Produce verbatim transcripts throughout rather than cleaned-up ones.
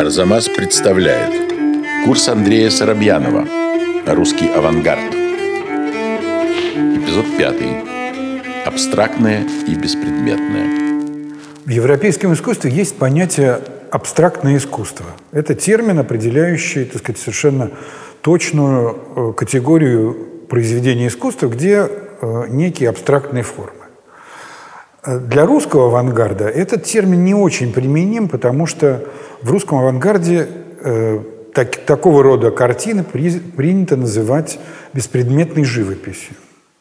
Арзамас представляет курс Андрея Соробьянова «Русский авангард». Эпизод пятый. Абстрактное и беспредметное. В европейском искусстве есть понятие «абстрактное искусство». Это термин, определяющий, так сказать, совершенно точную категорию произведения искусства, где некие абстрактные формы. Для русского авангарда этот термин не очень применим, потому что в русском авангарде э, так, такого рода картины при, принято называть беспредметной живописью.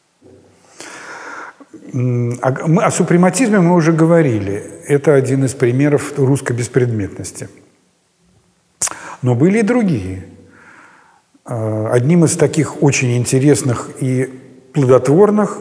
О, мы, о супрематизме мы уже говорили. Это один из примеров русской беспредметности. Но были и другие. Одним из таких очень интересных и плодотворных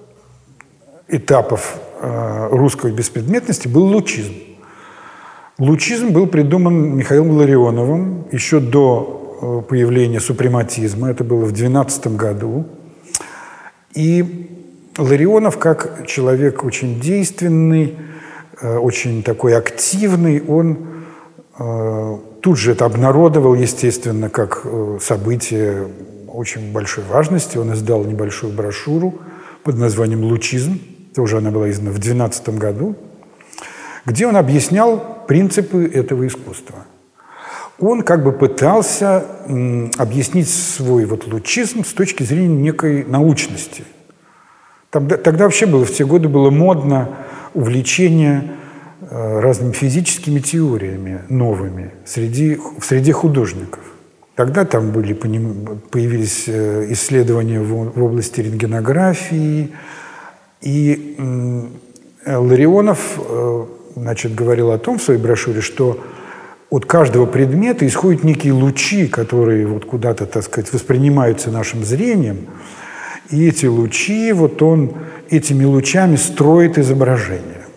этапов русской беспредметности был лучизм. Лучизм был придуман Михаилом Ларионовым еще до появления супрематизма. Это было в двенадцатом году. И Ларионов, как человек очень действенный, очень такой активный, он тут же это обнародовал, естественно, как событие очень большой важности. Он издал небольшую брошюру под названием «Лучизм». Тоже она была издана в двенадцатом году, где он объяснял принципы этого искусства. Он как бы пытался м, объяснить свой вот лучизм с точки зрения некой научности. Там, тогда вообще было, в те годы было модно увлечение э, разными физическими теориями новыми среди, в среде художников. Тогда там были, появились исследования в, в области рентгенографии. И Ларионов, значит, говорил о том в своей брошюре, что от каждого предмета исходят некие лучи, которые вот куда-то, так сказать, воспринимаются нашим зрением, и эти лучи, вот он этими лучами строит изображение.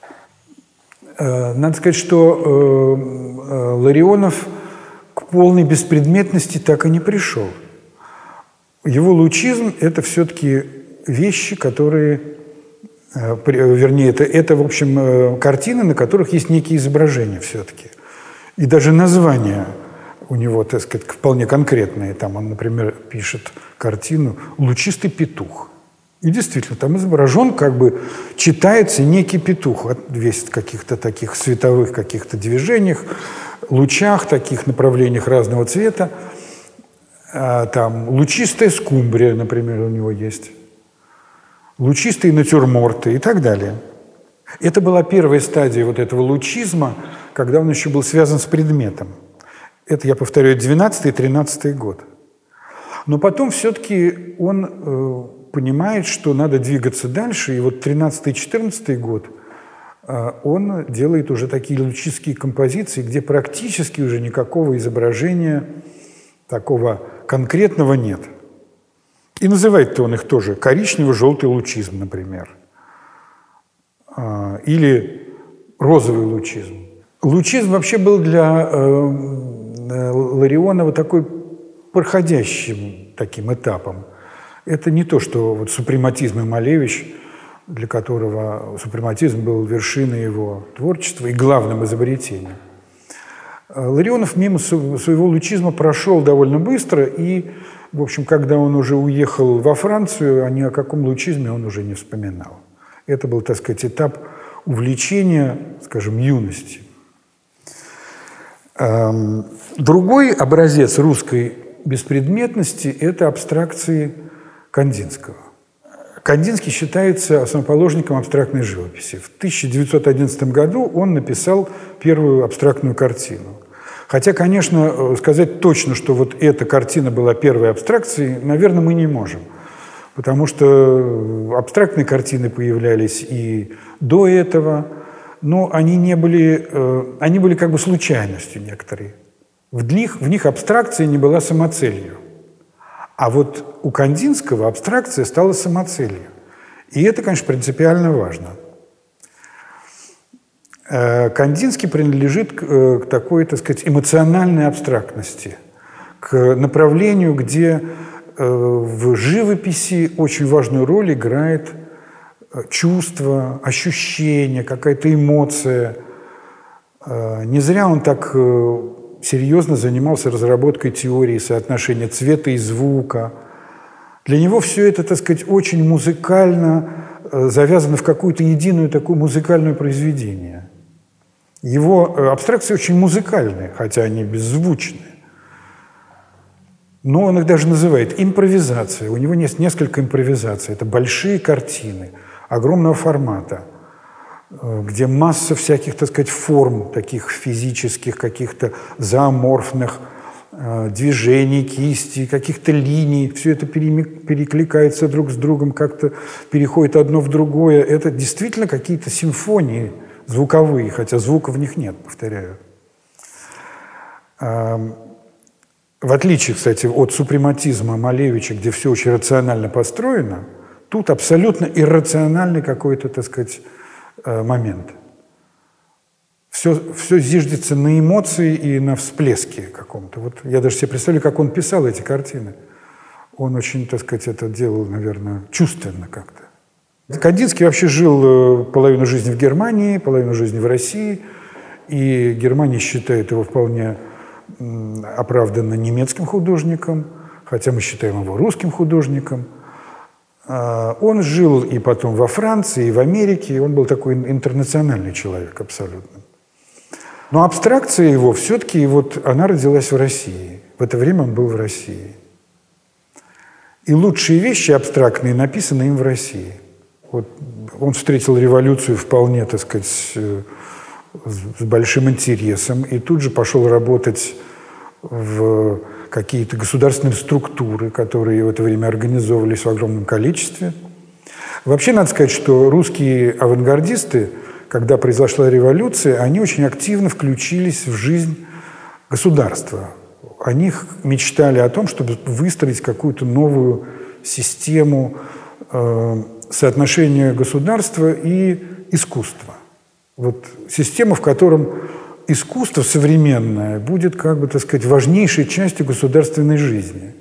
Надо сказать, что Ларионов к полной беспредметности так и не пришел. Его лучизм – это все-таки вещи, которые, вернее, это, это, в общем, картины, на которых есть некие изображения все-таки. И даже названия у него, так сказать, вполне конкретные. Там он, например, пишет картину «Лучистый петух». И действительно, там изображен, как бы читается некий петух, весь в каких-то таких световых каких-то движениях, лучах, таких направлениях разного цвета. Там лучистая скумбрия, например, у него есть. Лучистые натюрморты и так далее. Это была первая стадия вот этого лучизма, когда он еще был связан с предметом. Это, я повторяю, двенадцатый и тринадцатый год. Но потом все-таки он э, понимает, что надо двигаться дальше, и вот тринадцатый и четырнадцатый год э, он делает уже такие лучистские композиции, где практически уже никакого изображения такого конкретного нет. И называет-то он их тоже коричнево-желтый лучизм, например. Или розовый лучизм. Лучизм вообще был для э, Ларионова такой проходящим таким этапом. Это не то, что вот супрематизм и Малевич, для которого супрематизм был вершиной его творчества и главным изобретением. Ларионов мимо своего лучизма прошел довольно быстро, и, в общем, когда он уже уехал во Францию, ни о каком лучизме он уже не вспоминал. Это был, так сказать, этап увлечения, скажем, юности. Другой образец русской беспредметности – это абстракции Кандинского. Кандинский считается основоположником абстрактной живописи. В тысяча девятьсот одиннадцатом году он написал первую абстрактную картину. Хотя, конечно, сказать точно, что вот эта картина была первой абстракцией, наверное, мы не можем. Потому что абстрактные картины появлялись и до этого, но они не были, они были как бы случайностью некоторые. В них, в них абстракция не была самоцелью. А вот у Кандинского абстракция стала самоцелью. И это, конечно, принципиально важно. Кандинский принадлежит к такой, так сказать, эмоциональной абстрактности, к направлению, где в живописи очень важную роль играет чувство, ощущение, какая-то эмоция. Не зря он так серьезно занимался разработкой теории соотношения цвета и звука. Для него все это, так сказать, очень музыкально завязано в какую-то единую такую музыкальное произведение. Его абстракции очень музыкальные, хотя они беззвучные. Но он их даже называет импровизацией. У него есть несколько импровизаций. Это большие картины огромного формата, где масса всяких, так сказать, форм, таких физических, каких-то зооморфных э, движений, кисти, каких-то линий. Все это перекликается друг с другом, как-то переходит одно в другое. Это действительно какие-то симфонии звуковые, хотя звука в них нет, повторяю. Э, в отличие, кстати, от супрематизма Малевича, где все очень рационально построено, тут абсолютно иррациональный какой-то, так сказать, момент. Все, все зиждется на эмоции и на всплеске каком-то. Вот я даже себе представляю, как он писал эти картины. Он очень, так сказать, это делал, наверное, чувственно как-то. Кандинский вообще жил половину жизни в Германии, половину жизни в России, и Германия считает его вполне оправданно немецким художником, хотя мы считаем его русским художником. Он жил и потом во Франции, и в Америке, и он был такой интернациональный человек абсолютно. Но абстракция его все-таки, вот она родилась в России. В это время он был в России. И лучшие вещи абстрактные написаны им в России. Вот он встретил революцию вполне, так сказать, с большим интересом, и тут же пошел работать в какие-то государственные структуры, которые в это время организовывались в огромном количестве. Вообще, надо сказать, что русские авангардисты, когда произошла революция, они очень активно включились в жизнь государства. Они мечтали о том, чтобы выстроить какую-то новую систему э, соотношения государства и искусства. Вот система, в котором искусство современное будет, как бы, так сказать, важнейшей частью государственной жизни.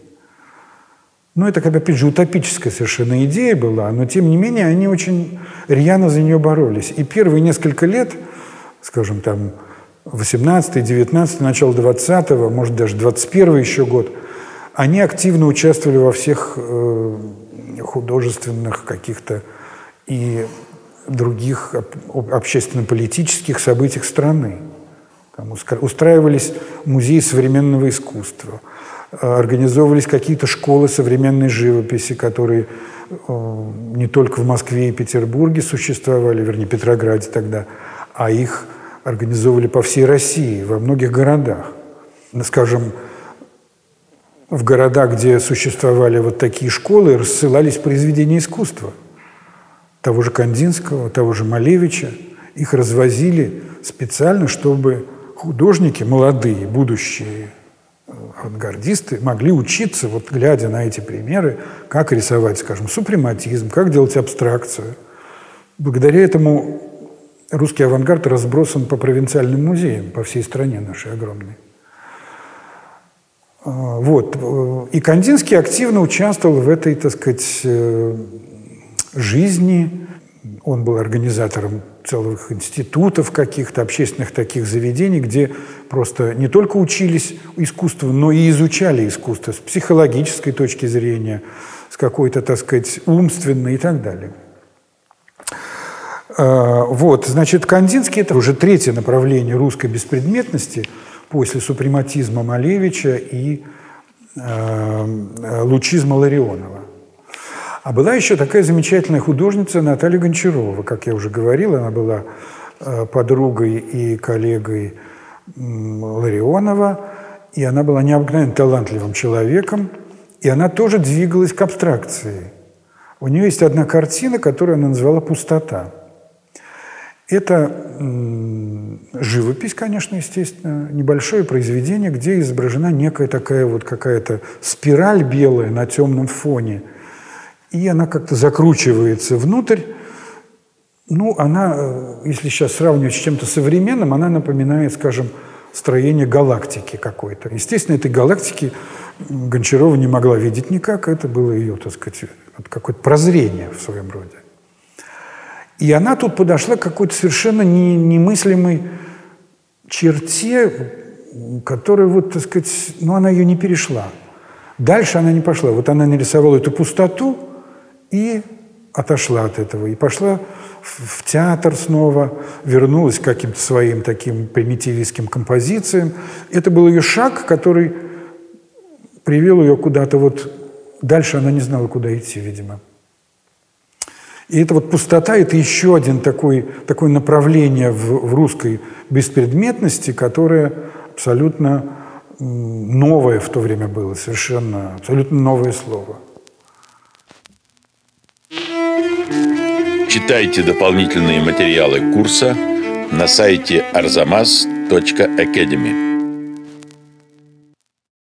Ну, это, как, опять же, утопическая совершенно идея была, но, тем не менее, они очень рьяно за нее боролись. И первые несколько лет, скажем, там, восемнадцатый, девятнадцатый, начало двадцатого, может, даже двадцать первый еще год, они активно участвовали во всех э, художественных каких-то и других общественно-политических событиях страны. Там устраивались музеи современного искусства, организовывались какие-то школы современной живописи, которые не только в Москве и Петербурге существовали, вернее, Петрограде тогда, а их организовывали по всей России, во многих городах. Скажем, в городах, где существовали вот такие школы, рассылались произведения искусства. Того же Кандинского, того же Малевича. Их развозили специально, чтобы художники, молодые, будущие авангардисты, могли учиться, вот глядя на эти примеры, как рисовать, скажем, супрематизм, как делать абстракцию. Благодаря этому русский авангард разбросан по провинциальным музеям, по всей стране нашей огромной. Вот. И Кандинский активно участвовал в этой, так сказать, жизни. Он был организатором целых институтов каких-то, общественных таких заведений, где просто не только учились искусству, но и изучали искусство с психологической точки зрения, с какой-то, так сказать, умственной и так далее. Вот, значит, Кандинский – это уже третье направление русской беспредметности после супрематизма Малевича и э, лучизма Ларионова. А была еще такая замечательная художница Наталья Гончарова. Как я уже говорил, она была подругой и коллегой Ларионова, и она была необыкновенно талантливым человеком, и она тоже двигалась к абстракции. У нее есть одна картина, которую она назвала «Пустота». Это живопись, конечно, естественно, небольшое произведение, где изображена некая такая вот какая-то спираль белая на темном фоне, и она как-то закручивается внутрь. Ну, она, если сейчас сравнивать с чем-то современным, она напоминает, скажем, строение галактики какой-то. Естественно, этой галактики Гончарова не могла видеть никак, это было ее, так сказать, какое-то прозрение в своем роде. И она тут подошла к какой-то совершенно не, немыслимой черте, которая, вот, так сказать, ну, она ее не перешла. Дальше она не пошла. Вот она нарисовала эту пустоту и отошла от этого. И пошла в театр снова, вернулась к каким-то своим таким примитивистским композициям. Это был ее шаг, который привел ее куда-то вот... Дальше она не знала, куда идти, видимо. И эта вот пустота – это еще один такой, такое направление в, в русской беспредметности, которое абсолютно новое в то время было, совершенно абсолютно новое слово. Читайте дополнительные материалы курса на сайте арзамас точка академи.